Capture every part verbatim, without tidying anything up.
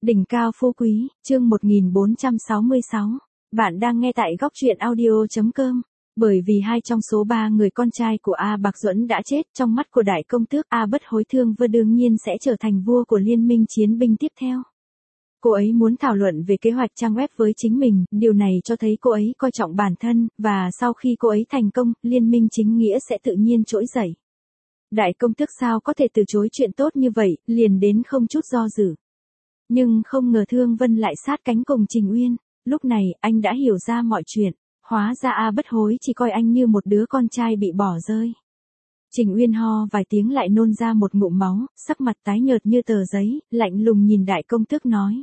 Đỉnh cao phú quý, chương một nghìn bốn trăm sáu mươi sáu. Bạn đang nghe tại góc truyện audio chấm com. Bởi vì hai trong số ba người con trai của A Bạc Duẫn đã chết, trong mắt của đại công tước A Bất Hối Thương Vơ đương nhiên sẽ trở thành vua của liên minh chiến binh tiếp theo. Cô ấy muốn thảo luận về kế hoạch trang web với chính mình, điều này cho thấy cô ấy coi trọng bản thân, và sau khi cô ấy thành công, liên minh chính nghĩa sẽ tự nhiên trỗi dậy. Đại công tước sao có thể từ chối chuyện tốt như vậy, liền đến không chút do dự. Nhưng không ngờ Thương Vân lại sát cánh cùng Trình Uyên, lúc này anh đã hiểu ra mọi chuyện, hóa ra A Bất Hối chỉ coi anh như một đứa con trai bị bỏ rơi. Trình Uyên ho vài tiếng lại nôn ra một ngụm máu, sắc mặt tái nhợt như tờ giấy, lạnh lùng nhìn đại công tước nói.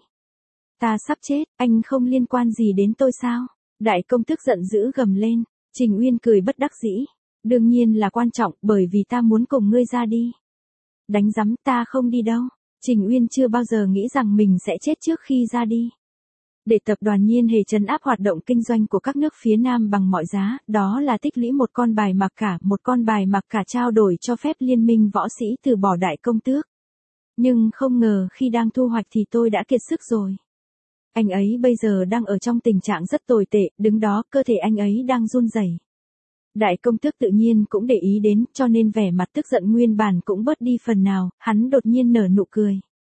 Ta sắp chết, anh không liên quan gì đến tôi sao? Đại công tước giận dữ gầm lên, Trình Uyên cười bất đắc dĩ. Đương nhiên là quan trọng, bởi vì ta muốn cùng ngươi ra đi. Đánh rắm, ta không đi đâu. Trình Uyên chưa bao giờ nghĩ rằng mình sẽ chết trước khi ra đi. Để tập đoàn Nhiên Hề trấn áp hoạt động kinh doanh của các nước phía Nam bằng mọi giá, đó là tích lũy một con bài mặc cả, một con bài mặc cả trao đổi cho phép liên minh võ sĩ từ bỏ đại công tước. Nhưng không ngờ khi đang thu hoạch thì tôi đã kiệt sức rồi. Anh ấy bây giờ đang ở trong tình trạng rất tồi tệ, đứng đó cơ thể anh ấy đang run rẩy. Đại công tước tự nhiên cũng để ý đến, cho nên vẻ mặt tức giận nguyên bản cũng bớt đi phần nào, hắn đột nhiên nở nụ cười.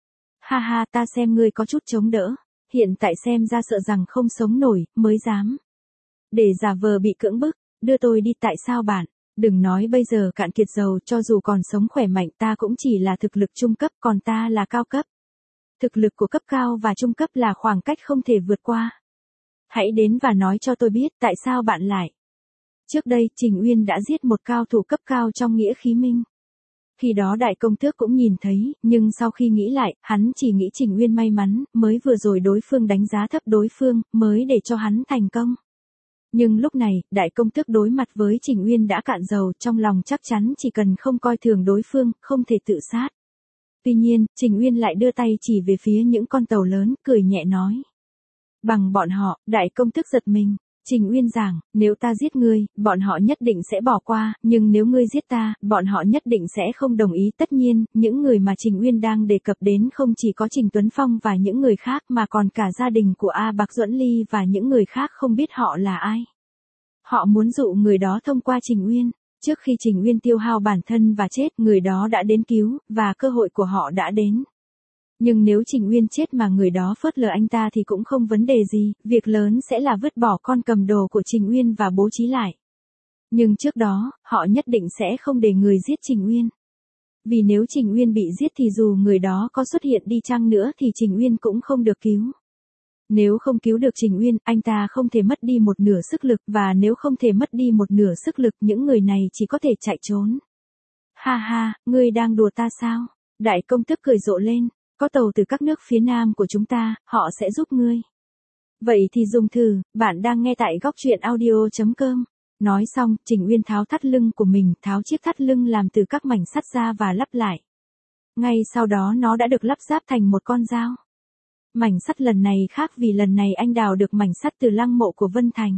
Ha ha, ta xem ngươi có chút chống đỡ, hiện tại xem ra sợ rằng không sống nổi, mới dám. Để giả vờ bị cưỡng bức, đưa tôi đi tại sao bạn, đừng nói bây giờ cạn kiệt dầu, cho dù còn sống khỏe mạnh ta cũng chỉ là thực lực trung cấp, còn ta là cao cấp. Thực lực của cấp cao và trung cấp là khoảng cách không thể vượt qua. Hãy đến và nói cho tôi biết tại sao bạn lại. Trước đây, Trình Uyên đã giết một cao thủ cấp cao trong nghĩa khí minh. Khi đó đại công tước cũng nhìn thấy, nhưng sau khi nghĩ lại, hắn chỉ nghĩ Trình Uyên may mắn, mới vừa rồi đối phương đánh giá thấp đối phương, mới để cho hắn thành công. Nhưng lúc này, đại công tước đối mặt với Trình Uyên đã cạn dầu, trong lòng chắc chắn chỉ cần không coi thường đối phương, không thể tự sát. Tuy nhiên, Trình Uyên lại đưa tay chỉ về phía những con tàu lớn, cười nhẹ nói. Bằng bọn họ, đại công tước giật mình. Trình Uyên giảng, nếu ta giết ngươi, bọn họ nhất định sẽ bỏ qua, nhưng nếu ngươi giết ta, bọn họ nhất định sẽ không đồng ý. Tất nhiên, những người mà Trình Uyên đang đề cập đến không chỉ có Trình Tuấn Phong và những người khác mà còn cả gia đình của A Bạc Duẫn Ly và những người khác không biết họ là ai. Họ muốn dụ người đó thông qua Trình Uyên. Trước khi Trình Uyên tiêu hao bản thân và chết, người đó đã đến cứu, và cơ hội của họ đã đến. Nhưng nếu Trình Uyên chết mà người đó phớt lờ anh ta thì cũng không vấn đề gì, việc lớn sẽ là vứt bỏ con cầm đồ của Trình Uyên và bố trí lại. Nhưng trước đó, họ nhất định sẽ không để người giết Trình Uyên. Vì nếu Trình Uyên bị giết thì dù người đó có xuất hiện đi chăng nữa thì Trình Uyên cũng không được cứu. Nếu không cứu được Trình Uyên, anh ta không thể mất đi một nửa sức lực, và nếu không thể mất đi một nửa sức lực, những người này chỉ có thể chạy trốn. Ha ha, ngươi đang đùa ta sao? Đại công tước cười rộ lên. Có tàu từ các nước phía Nam của chúng ta, họ sẽ giúp ngươi. Vậy thì dùng thử, bạn đang nghe tại góc truyện audio chấm com. Nói xong, Trình Uyên tháo thắt lưng của mình, tháo chiếc thắt lưng làm từ các mảnh sắt ra và lắp lại. Ngay sau đó nó đã được lắp ráp thành một con dao. Mảnh sắt lần này khác vì lần này anh đào được mảnh sắt từ lăng mộ của Vân Thành.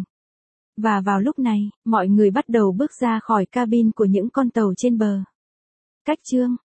Và vào lúc này, mọi người bắt đầu bước ra khỏi cabin của những con tàu trên bờ. Cách chương